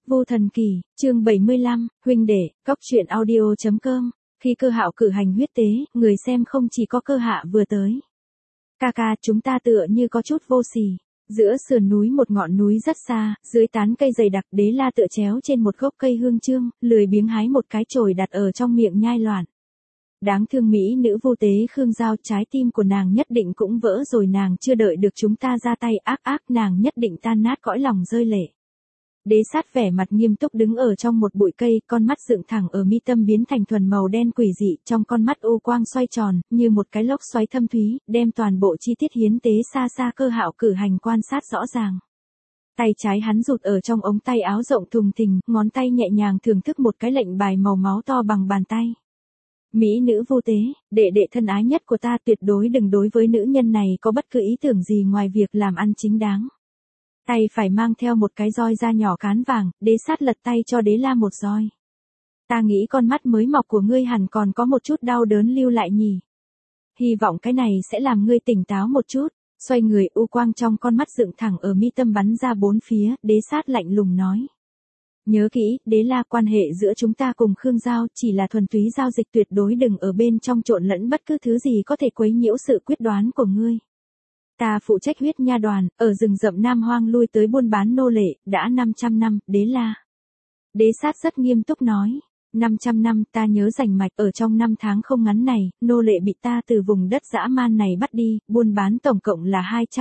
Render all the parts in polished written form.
Vô Thần Kỳ, chương 75, huynh đệ, góc truyện audio.com, khi Cơ Hạo cử hành huyết tế, người xem không chỉ có Cơ Hạ vừa tới. Ca ca, chúng ta tựa như có chút vô sỉ. Giữa sườn núi một ngọn núi rất xa, dưới tán cây dày đặc, Đế La tựa chéo trên một gốc cây hương chương, lười biếng hái một cái chồi đặt ở trong miệng nhai loạn. Đáng thương mỹ nữ vô tế Khương Giao, trái tim của nàng nhất định cũng vỡ rồi, nàng chưa đợi được chúng ta ra tay, nàng nhất định tan nát cõi lòng rơi lệ. Đế Sát vẻ mặt nghiêm túc đứng ở trong một bụi cây, con mắt dựng thẳng ở mi tâm biến thành thuần màu đen quỷ dị, trong con mắt ô quang xoay tròn, như một cái lốc xoáy thâm thúy, đem toàn bộ chi tiết hiến tế xa xa Cơ Hạo cử hành quan sát rõ ràng. Tay trái hắn rụt ở trong ống tay áo rộng thùng thình, ngón tay nhẹ nhàng thưởng thức một cái lệnh bài màu máu to bằng bàn tay. Mỹ nữ vô tế, đệ đệ thân ái nhất của ta, tuyệt đối đừng đối với nữ nhân này có bất cứ ý tưởng gì ngoài việc làm ăn chính đáng. Tay phải mang theo một cái roi da nhỏ cán vàng, Đế Sát lật tay cho Đế La một roi. Ta nghĩ con mắt mới mọc của ngươi hẳn còn có một chút đau đớn lưu lại nhỉ. Hy vọng cái này sẽ làm ngươi tỉnh táo một chút. Xoay người, u quang trong con mắt dựng thẳng ở mi tâm bắn ra bốn phía, Đế Sát lạnh lùng nói. Nhớ kỹ, Đế La, quan hệ giữa chúng ta cùng Khương Giao chỉ là thuần túy giao dịch, tuyệt đối đừng ở bên trong trộn lẫn bất cứ thứ gì có thể quấy nhiễu sự quyết đoán của ngươi. Ta phụ trách huyết nha đoàn, ở rừng rậm Nam Hoang lui tới buôn bán nô lệ, đã 500 năm, Đế La. Đế Sát rất nghiêm túc nói, 500 năm, ta nhớ rành mạch, ở trong 5 tháng không ngắn này, nô lệ bị ta từ vùng đất dã man này bắt đi, buôn bán tổng cộng là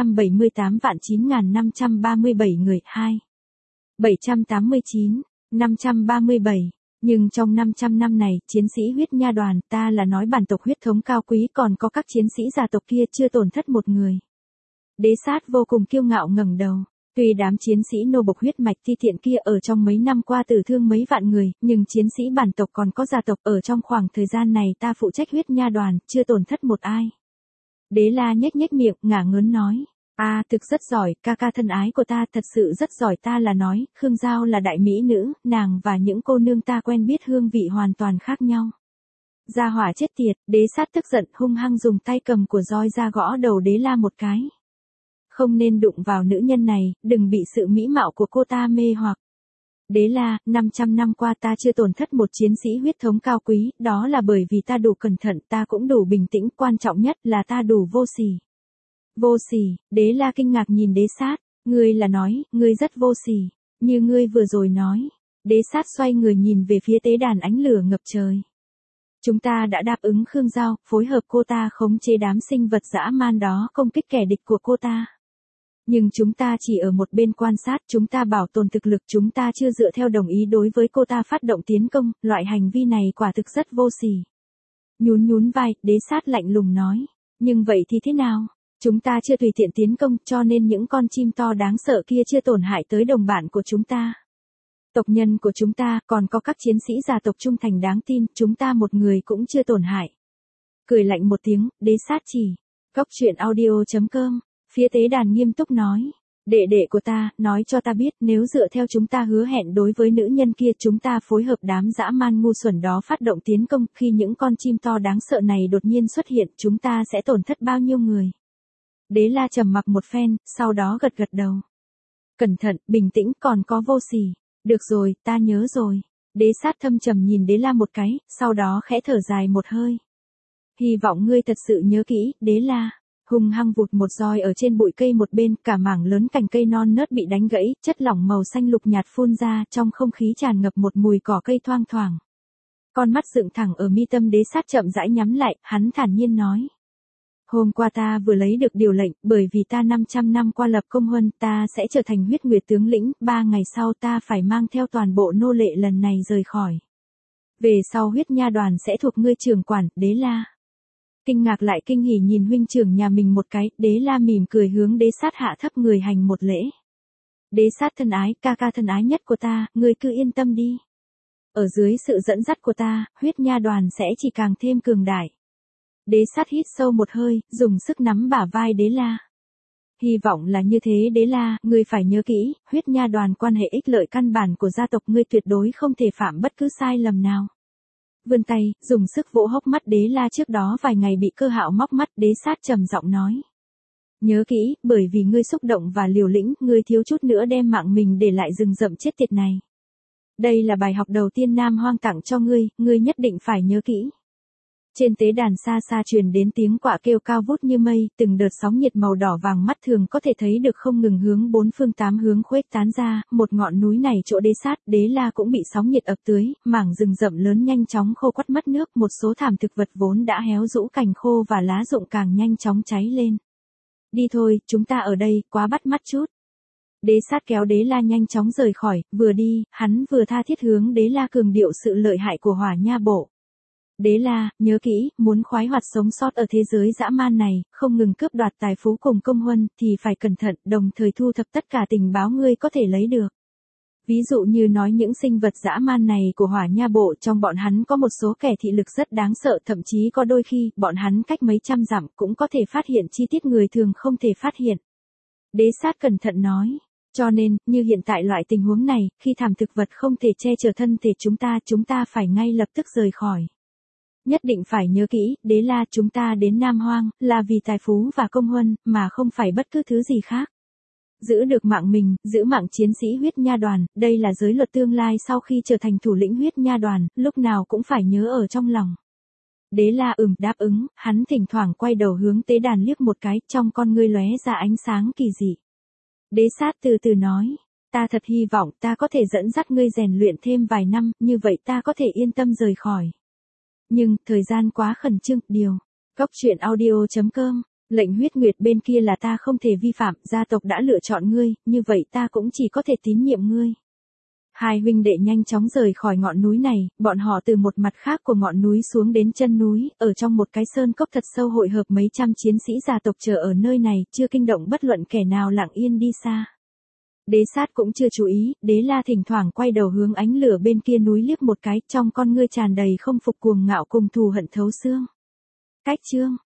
278.9.537 người, 789, 537. Nhưng trong 500 năm này, chiến sĩ huyết nha đoàn, ta là nói bản tộc huyết thống cao quý, còn có các chiến sĩ gia tộc kia chưa tổn thất một người. Đế Sát vô cùng kiêu ngạo ngẩng đầu. Tuy đám chiến sĩ nô bộc huyết mạch ti tiện kia ở trong mấy năm qua tử thương mấy vạn người, nhưng chiến sĩ bản tộc còn có gia tộc, ở trong khoảng thời gian này ta phụ trách huyết nha đoàn, chưa tổn thất một ai. Đế La nhếch nhếch miệng, ngả ngớn nói. Thực rất giỏi, ca ca thân ái của ta, thật sự rất giỏi, ta là nói, Khương Giao là đại mỹ nữ, nàng và những cô nương ta quen biết hương vị hoàn toàn khác nhau. Gia hỏa chết tiệt, Đế Sát tức giận hung hăng dùng tay cầm của roi ra gõ đầu Đế La một cái. Không nên đụng vào nữ nhân này, đừng bị sự mỹ mạo của cô ta mê hoặc. Đế La, 500 năm qua ta chưa tổn thất một chiến sĩ huyết thống cao quý, đó là bởi vì ta đủ cẩn thận, ta cũng đủ bình tĩnh, quan trọng nhất là ta đủ vô sỉ. Vô sỉ, Đế La kinh ngạc nhìn Đế Sát, ngươi là nói, ngươi rất vô sỉ, như ngươi vừa rồi nói. Đế Sát xoay người nhìn về phía tế đàn ánh lửa ngập trời. Chúng ta đã đáp ứng Khương Giao, phối hợp cô ta khống chế đám sinh vật dã man đó, công kích kẻ địch của cô ta. Nhưng chúng ta chỉ ở một bên quan sát, chúng ta bảo tồn thực lực, chúng ta chưa dựa theo đồng ý đối với cô ta phát động tiến công, loại hành vi này quả thực rất vô sỉ. Nhún vai, Đế Sát lạnh lùng nói, nhưng vậy thì thế nào? Chúng ta chưa tùy tiện tiến công, cho nên những con chim to đáng sợ kia chưa tổn hại tới đồng bạn của chúng ta. Tộc nhân của chúng ta, còn có các chiến sĩ gia tộc trung thành đáng tin, chúng ta một người cũng chưa tổn hại. Cười lạnh một tiếng, Đế Sát chỉ. Góc truyện audio.com, phía tế đàn nghiêm túc nói. Đệ đệ của ta, nói cho ta biết, nếu dựa theo chúng ta hứa hẹn đối với nữ nhân kia, chúng ta phối hợp đám dã man ngu xuẩn đó phát động tiến công, khi những con chim to đáng sợ này đột nhiên xuất hiện, chúng ta sẽ tổn thất bao nhiêu người? Đế La trầm mặc một phen, sau đó gật gật đầu. Cẩn thận, bình tĩnh, còn có vô sỉ. Được rồi, ta nhớ rồi. Đế Sát thâm trầm nhìn Đế La một cái, sau đó khẽ thở dài một hơi. Hy vọng ngươi thật sự nhớ kỹ, Đế La. Hung hăng vụt một roi ở trên bụi cây một bên, cả mảng lớn cành cây non nớt bị đánh gãy, chất lỏng màu xanh lục nhạt phun ra, trong không khí tràn ngập một mùi cỏ cây thoang thoảng. Con mắt dựng thẳng ở mi tâm Đế Sát chậm rãi nhắm lại, hắn thản nhiên nói. Hôm qua ta vừa lấy được điều lệnh, bởi vì ta 500 năm qua lập công huân, ta sẽ trở thành huyết nguyệt tướng lĩnh, 3 ngày sau ta phải mang theo toàn bộ nô lệ lần này rời khỏi. Về sau huyết nha đoàn sẽ thuộc ngươi trưởng quản, Đế La. Kinh ngạc lại kinh hỉ nhìn huynh trưởng nhà mình một cái, Đế La mỉm cười hướng Đế Sát hạ thấp người hành một lễ. Đế Sát thân ái, ca ca thân ái nhất của ta, ngươi cứ yên tâm đi. Ở dưới sự dẫn dắt của ta, huyết nha đoàn sẽ chỉ càng thêm cường đại. Đế Sát hít sâu một hơi, dùng sức nắm bả vai Đế La. Hy vọng là như thế Đế La, ngươi phải nhớ kỹ, huyết nha đoàn quan hệ ích lợi căn bản của gia tộc ngươi, tuyệt đối không thể phạm bất cứ sai lầm nào. Vươn tay, dùng sức vỗ hốc mắt Đế La, trước đó vài ngày bị Cơ Hạo móc mắt, Đế Sát trầm giọng nói. Nhớ kỹ, bởi vì ngươi xúc động và liều lĩnh, ngươi thiếu chút nữa đem mạng mình để lại rừng rậm chết tiệt này. Đây là bài học đầu tiên Nam Hoang tặng cho ngươi nhất định phải nhớ kỹ. Trên tế đàn xa xa truyền đến tiếng quạ kêu cao vút như mây, từng đợt sóng nhiệt màu đỏ vàng mắt thường có thể thấy được không ngừng hướng bốn phương tám hướng khuếch tán ra, một ngọn núi này chỗ Đế Sát, Đế La cũng bị sóng nhiệt ập tưới, mảng rừng rậm lớn nhanh chóng khô quắt mất nước, một số thảm thực vật vốn đã héo rũ cành khô và lá rụng càng nhanh chóng cháy lên. Đi thôi, chúng ta ở đây, quá bắt mắt chút. Đế Sát kéo Đế La nhanh chóng rời khỏi, vừa đi, hắn vừa tha thiết hướng Đế La cường điệu sự lợi hại của Hỏa Nha Bộ. Đế La, nhớ kỹ, muốn khoái hoạt sống sót ở thế giới dã man này, không ngừng cướp đoạt tài phú cùng công huân, thì phải cẩn thận, đồng thời thu thập tất cả tình báo ngươi có thể lấy được. Ví dụ như nói những sinh vật dã man này của Hỏa Nha Bộ, trong bọn hắn có một số kẻ thị lực rất đáng sợ, thậm chí có đôi khi, bọn hắn cách mấy trăm dặm cũng có thể phát hiện chi tiết người thường không thể phát hiện. Đế Sát cẩn thận nói. Cho nên, như hiện tại loại tình huống này, khi thảm thực vật không thể che chở thân thể chúng ta phải ngay lập tức rời khỏi. Nhất định phải nhớ kỹ, Đế La, chúng ta đến Nam Hoang, là vì tài phú và công huân, mà không phải bất cứ thứ gì khác. Giữ được mạng mình, giữ mạng chiến sĩ huyết nha đoàn, đây là giới luật tương lai sau khi trở thành thủ lĩnh huyết nha đoàn, lúc nào cũng phải nhớ ở trong lòng. Đế La đáp ứng, hắn thỉnh thoảng quay đầu hướng tế đàn liếc một cái, trong con ngươi lóe ra ánh sáng kỳ dị. Đế Sát từ từ nói, ta thật hy vọng ta có thể dẫn dắt ngươi rèn luyện thêm vài năm, như vậy ta có thể yên tâm rời khỏi. Nhưng, thời gian quá khẩn trương, Cốc truyện audio.com, lệnh huyết nguyệt bên kia là ta không thể vi phạm, gia tộc đã lựa chọn ngươi, như vậy ta cũng chỉ có thể tín nhiệm ngươi. Hai huynh đệ nhanh chóng rời khỏi ngọn núi này, bọn họ từ một mặt khác của ngọn núi xuống đến chân núi, ở trong một cái sơn cốc thật sâu hội hợp mấy trăm chiến sĩ gia tộc chờ ở nơi này, chưa kinh động bất luận kẻ nào, lặng yên đi xa. Đế Sát cũng chưa chú ý, Đế La thỉnh thoảng quay đầu hướng ánh lửa bên kia núi liếc một cái, trong con ngươi tràn đầy không phục cuồng ngạo cùng thù hận thấu xương. Cách chương